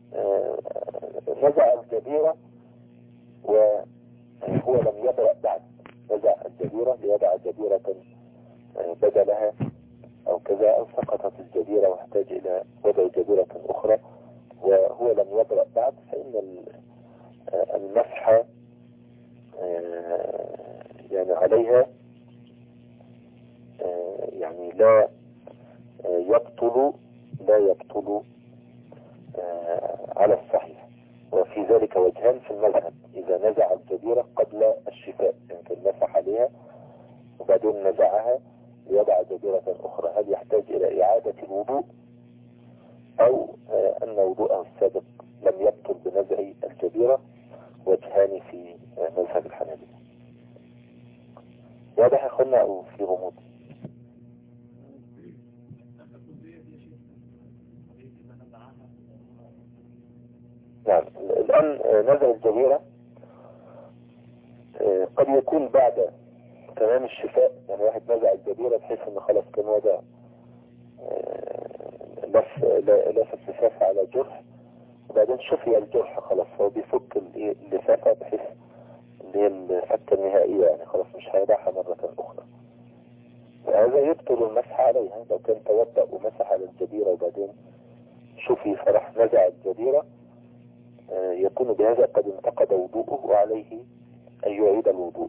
نزع الجبيرة وهو لم يبرأ بعد، نزع الجبيرة ليضع جبيرة بدلها أو كذا، أو سقطت الجبيرة واحتاج إلى وضع جبيرة أخرى وهو لم يبرأ بعد، فإن المسح يعني عليها يعني لا يبطل لا يبطل على الصحيح. وفي ذلك وجهان في المذهب: إذا نزع الجبيرة قبل الشفاء يمكن مسح عليها وبعدين نزعها ليضع جبيرة أخرى، هل يحتاج إلى إعادة الوضوء، أو أن وضوءه السابق لم يبطل بنزع الجبيرة؟ وجهان في مذهب الحنابلة. واضح يا أخوانا أو في غموض؟ نعم. الآن نزع الجبيرة قد يكون بعد تمام الشفاء، يعني واحد نزع الجبيرة بحيث أنه خلاص كان وضع لف لف اللفافة على جرح، وبعدين شفي الجرح خلاص، هو بيفك اللفافة بحيث اللي هي الفكة النهائية، يعني خلاص مش هيضعها مرة أخرى. هذا يبطل المسح عليها. لو كان توضأ ومسح على الجبيرة وبعدين شفي فرح نزع الجبيرة، يكون بهذا قد انتقد وضوءه وعليه أن يعيد الوضوء.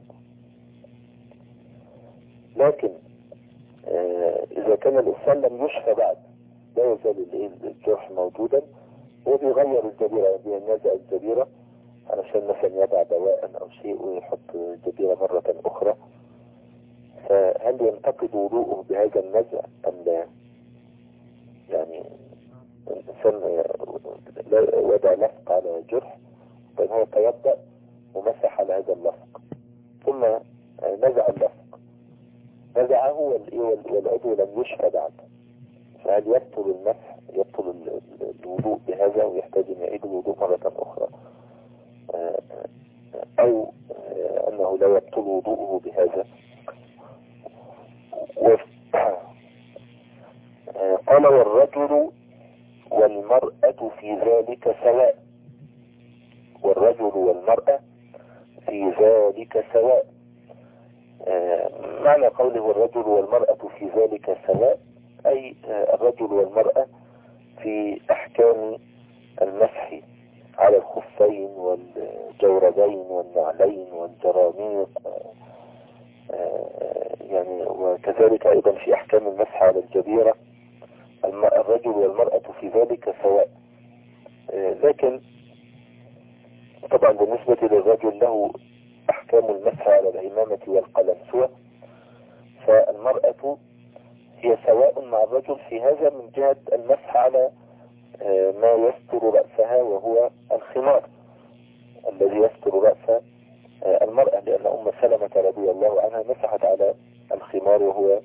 لكن إذا كان الإنسان لم يشفى بعد، لا يزال الجرح موجودا، وبيغير الجبيرة، بينزع الجبيرة علشان مثلا يضع دواء أو شيء ويحط جبيرة مرة أخرى، فهل ينتقد وضوءه بهذا النزع أم لا؟ يعني الإنسان وضع لفق على جرح، فإن هو توضأ ومسح على هذا اللفق ثم نزع اللفق، نزعه والعضو لم يشفى بعد، فهل يبطل المسح يبطل الوضوء بهذا ويحتاج أن يعيد الوضوء مرة أخرى، أو أنه لا يبطل وضوءه بهذا؟ قال والرجل والمرأة في ذلك سواء، والرجل والمرأة في ذلك سواء. معنى قوله والرجل والمرأة في ذلك سواء أي الرجل والمرأة في أحكام المسح على الخفين والجوربين والنعلين والجراميق، يعني وكذلك أيضا في أحكام المسح على الجبيرة. الرجل والمرأة في ذلك سواء، لكن طبعا بالنسبة للرجل له أحكام المسح على العمامة والقلنسوة، فالمرأة هي سواء مع الرجل في هذا من جهة المسح على ما يستر رأسها وهو الخمار الذي يستر رأس المرأة، لأن أم سلمة رضي الله عنها مسحت على الخمار، وهو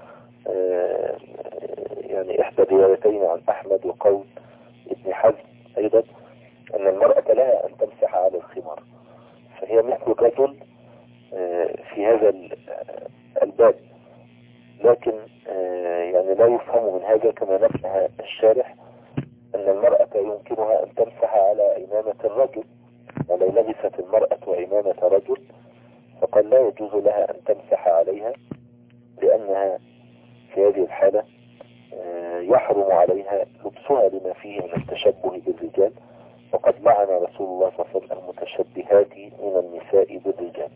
يعني إحدى الروايتين عن أحمد وقول ابن حزم أيضا أن المرأة لها أن تمسح على الخمار، فهي مثل الرجل في هذا الباب. لكن يعني لا يفهم من هذا كما نفسها الشارح أن المرأة يمكنها أن تمسح على عمامة الرجل، ولو لبست المرأة عمامة رجل فقال لا يجوز لها أن تمسح عليها، لأنها في هذه الحالة يحرم عليها لبسها لما فيه من التشبه بالرجال، وقد لعن رسول الله صلى الله عليه وسلم المتشبهات من النساء بالرجال.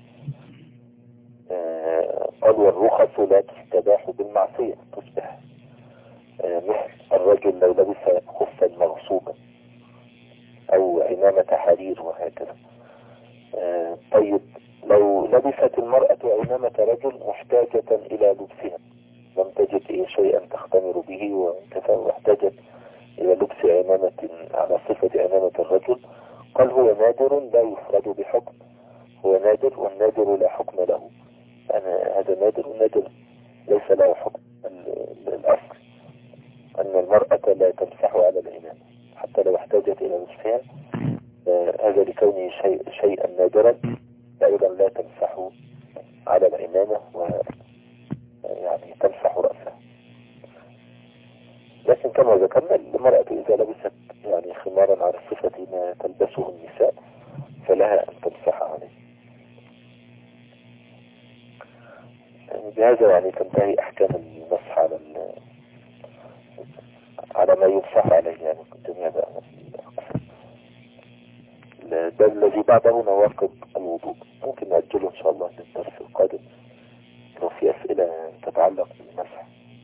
قال والرخص لا تستباح بالمعصية، تصبح مثل الرجل لو لبس خفا مغصوبا أو عمامة حرير وهكذا. طيب لو لبست المرأة عمامة رجل محتاجة إلى لبسها، لم تجد إيه شيئا تختمر به وكذا، واحتاجت إلى لبس عمامة على صفة عمامة الرجل، قال هو نادر لا يفرد بحكم، هو نادر والنادر لا حكم له. أنا هذا نادر والنادر ليس له حكم. الأصل أن المرأة لا تمسح على العمامة حتى لو احتاجت إلى لبسها، هذا لكونه شيء شيئا نادرا، أيضا لا تمسح على العمامة ويعني تمسح رأسها. لكن كما ذكرنا المرأة إذا لبست يعني خمارا على صفة ما تلبسه النساء فلها أن تمسح عليه. يعني بهذا يعني تنتهي أحكام المسح على على ما يمسح عليه، يعني جميع الأقسام. ده الذي بعده نواقض الوضوء، ممكن نأجله إن شاء الله للدرس القادم لو في أسئلة تتعلق بالمسح.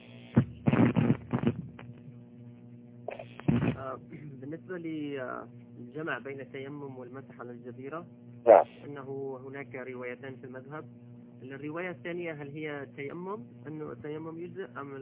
بالنسبة للجمع بين التيمم والمسح على الجبيرة، نعم، أنه هناك روايتان في المذهب. الرواية الثانية هل هي التيمم أنه التيمم يجزئ أم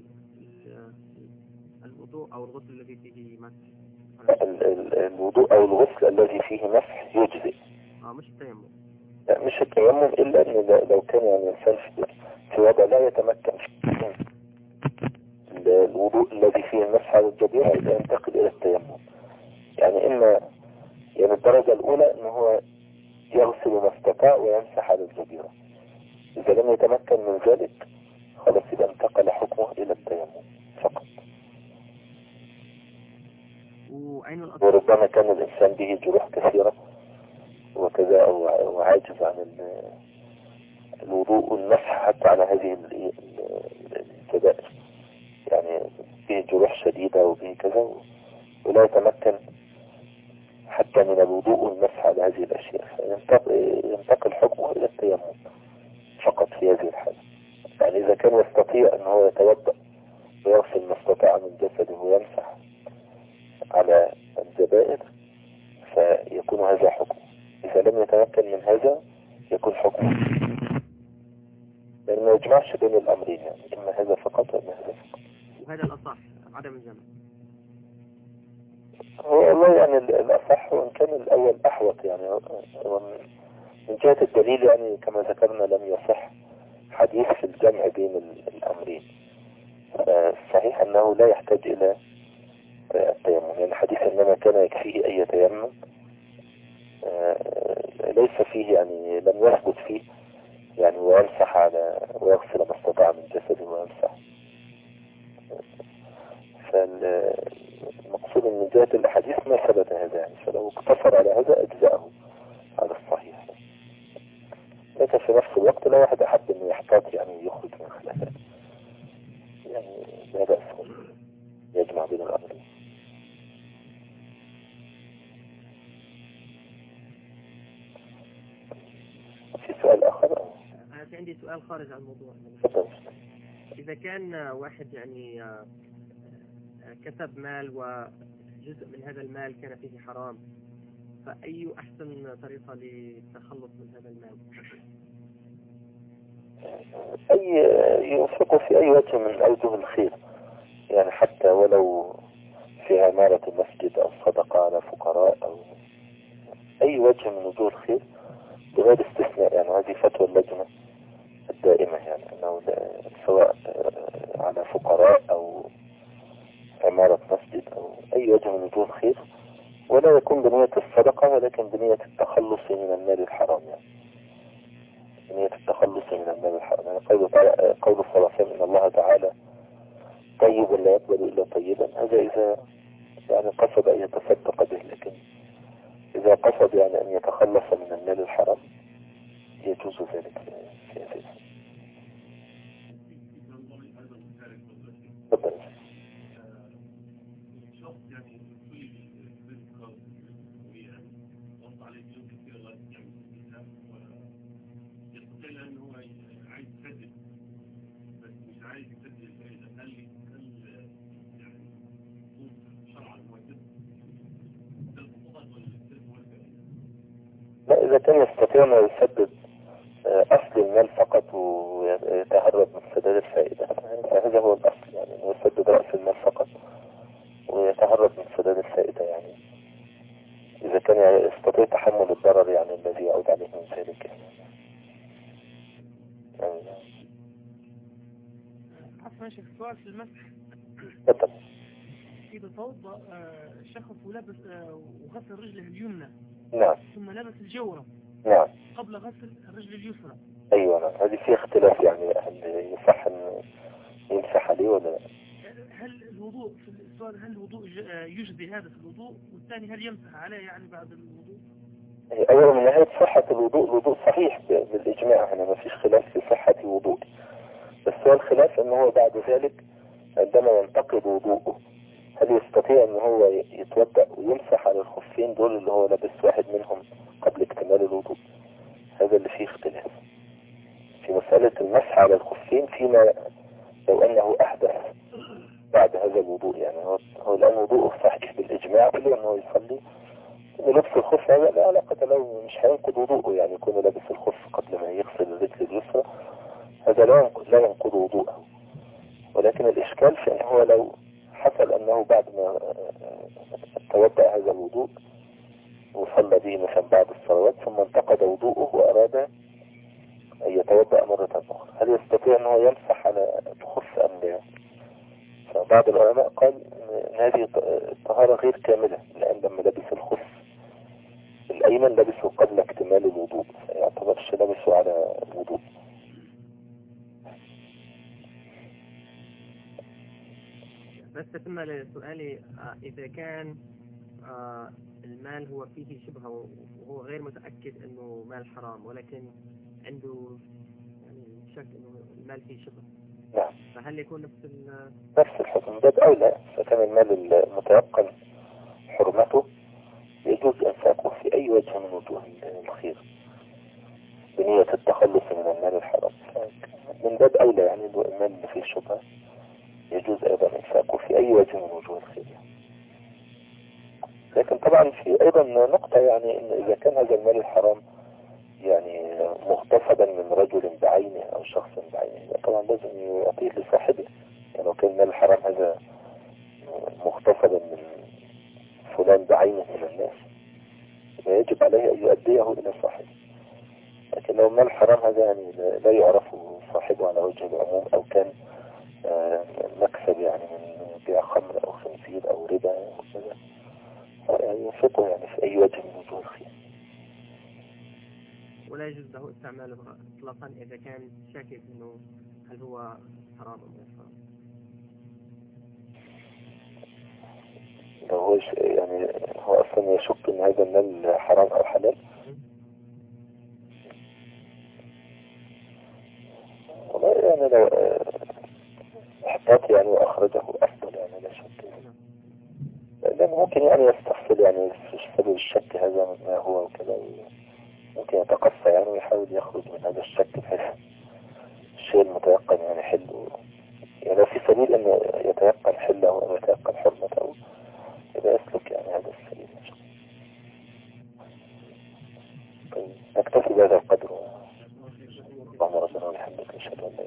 الوضوء أو الغسل الذي فيه مسح؟ الوضوء أو الغسل الذي فيه مسح يجزئ، آه مش التيمم. لا مش التيمم، إلا أن لو كان يعني الإنسان في وضع لا يتمكن فيه الوضوء الذي فيه المسح على الجبيرة إذا ينتقل إلى التيمم. يعني إما يعني الدرجة الأولى أنه هو يغسل ما استطاع ويمسح على الجبيرة، إذا لم يتمكن من ذلك خلاص إذا انتقل حكمه إلى التيمم فقط. وربما كان الإنسان به جروح كثيرة وكذا أو عاجز عن الوضوء والمسح حتى على هذه الكبائر، يعني به جروح شديدة وبه كذا ولا يتمكن حتى من الوضوء والمسح على هذه الأشياء، ينتقل حكمه إلى التيمم فقط في هذه الحالة. يعني إذا كان يستطيع أن هو يتوضأ ويغسل ما استطاع من جسده ويمسح على الجبائر فيكون هذا حكم. إذا لم يتمكن من هذا يكون حكمه، لأنه ما يجمعش بين الأمرين، يعني إما هذا فقط وإما هذا فقط. وهذا الأصح عدم الجمع. هو والله يعني الأصح وإن كان الأول أحوط، يعني من جهة الدليل يعني كما ذكرنا لم يصح حديث في الجمع بين الأمرين، الصحيح أنه لا يحتاج إلى التيمم، يعني حديث إنما كان يكفيه أي تيمم ليس فيه يعني لم يثبت فيه يعني ويمسح على ويغسل ما استطاع من جسده ويمسح. فالمقصود من جهة الأحاديث ما ثبت هذا، يعني فلو اقتصر على هذا أجزاءه على الصحيح. لكن في نفس الوقت لا واحد أحب أن يحتاط يعني يخرج من خلافات، يعني لا بأس يجمع بين الأمرين. في سؤال آخر؟ أنا في عندي سؤال خارج عن الموضوع. إذا كان واحد يعني كسب مال وجزء من هذا المال كان فيه حرام، فأي أحسن طريقة للتخلص من هذا المال؟ أي ينفقه في أي وجه من أوجه الخير، يعني حتى ولو في عمارة مسجد أو صدقة على فقراء أو أي وجه من وجوه الخير بغير استثناء. يعني هذه فتوى اللجنة الدائمة، يعني أنه سواء على فقراء أو عمارة مسجد أو أي وجه من وجوه الخير، ولا يكون بنية الصدقة ولكن بنية التخلص من المال الحرام، يعني بنية التخلص من المال الحرام. يعني قول قول صلى الله عليه وسلم إن الله تعالى طيب لا يقبل إلا طيبا، هذا إذا يعني قصد أن يتصدق به، لكن إذا قصد يعني أن يتخلص من المال الحرام يجوز ذلك في هذه. تفضل. لا، إذا كان يستطيع أن يسدد أصل المال فقط ويتهرب من سداد الفائدة فهذا هو الأصل، يعني أنه يسدد رأس المال فقط ويتهرب من سداد الفائدة. يعني إذا كان يستطيع تحمل الضرر يعني الذي يعود عليه من ذلك. يعني عفوا يا شيخ، سؤال في المسح. بالضبط. إذا توضأ شخص ولبس وغسل رجله اليمنى، نعم، ثم لبس الجورة نعم، قبل غسل الرجل اليسرى. أيوة نعم، هذه في اختلاف، يعني هل يصح أن يمسح عليه ولا لا؟ هل الوضوء في السؤال هل الوضوء يجزي هذا في الوضوء، والثاني هل يمسح عليه يعني بعد الوضوء؟ أولا من ناحية صحة الوضوء، الوضوء صحيح بالإجماع، هنا ما فيش خلاف في صحة الوضوء، بس هو الخلاف أنه هو بعد ذلك عندما ينتقض وضوءه هل يستطيع أن هو يتوضأ ويمسح على الخفين دول اللي هو لابس واحد منهم قبل اكتمال الوضوء؟ هذا اللي فيه اختلاف في مسألة المسح على الخفين، فيما لو أنه أحدث بعد هذا الوضوء. يعني هو, هو الآن وضوءه صحيح بالإجماع، كله أنه يصلي لبس الخف، هذا لا علاقة له، مش هينقض وضوءه، يعني يكون لابس الخف قبل ما يغسل الرجل اليسرى، هذا لا ينقض, لا ينقض وضوءه. ولكن الإشكال في أنه هو لو حصل أنه بعد ما توضأ هذا الوضوء وصلى به مثلا بعد الصلوات ثم انتقض وضوءه وأراد أن يتوضأ مرة أخرى، هل يستطيع أنه يمسح على الخف أم لا؟ فبعض العلماء قال أن هذه الطهارة غير كاملة، لأن لما لبس الخف الأيمن لبسه قبل اكتمال الوضوء فيعتبرش لبسه على الوضوء. بس تكمل سؤالي، إذا كان المال هو فيه شبهة وهو غير متأكد أنه مال حرام، ولكن عنده يعني شك أنه المال فيه شبهة، نعم، فهل يكون نفس نفس الحكم؟ باب أولى، فكان المال المتيقن حرمته يجوز إنفاقه في أي وجه من وجوه الخير بنية التخلص من المال الحرام، من باب أولى يعني المال اللي فيه شبهة يجوز أيضا إنفاقه في أي وجه من وجوه الخير. لكن طبعا في أيضا نقطة، يعني إن إذا كان هذا المال الحرام يعني مغتصبا من رجل بعينه أو شخص بعينه طبعا لازم يعطيه لصاحبه. يعني لو كان المال الحرام هذا مغتصبا من فلان بعينه من الناس يجب عليه أن يؤديه إلى صاحبه. لكن لو المال الحرام هذا يعني لا يعرف صاحبه على وجه العموم أو كان مكسب يعني من بيع خمر أو خنزير أو ربا وكذا، ينفقه يعني في أي وجه من وجوه الخير. ولا يجوز له استعماله إطلاقا إذا كان شاكك إنه هل هو حرام أم غير حرام. لو هو يعني هو أصلا يشك إن هذا المال حرام أو حلال، والله يعني لو احتاط يعني وأخرجه أفضل يعني لا شك يعني. لأنه ممكن يعني يستحصل يعني في سبب الشك هذا ما هو وكذا، ممكن يتقصى يعني ويحاول يخرج من هذا الشك بحيث الشيء المتيقن يعني حله، يعني في سبيل أن يتيقن حله أو يتيقن حرمته إذا يسلك يعني هذا السبيل. طيب نكتفي بهذا القدر. اللهم ربنا ولحمدك نشهد أن لا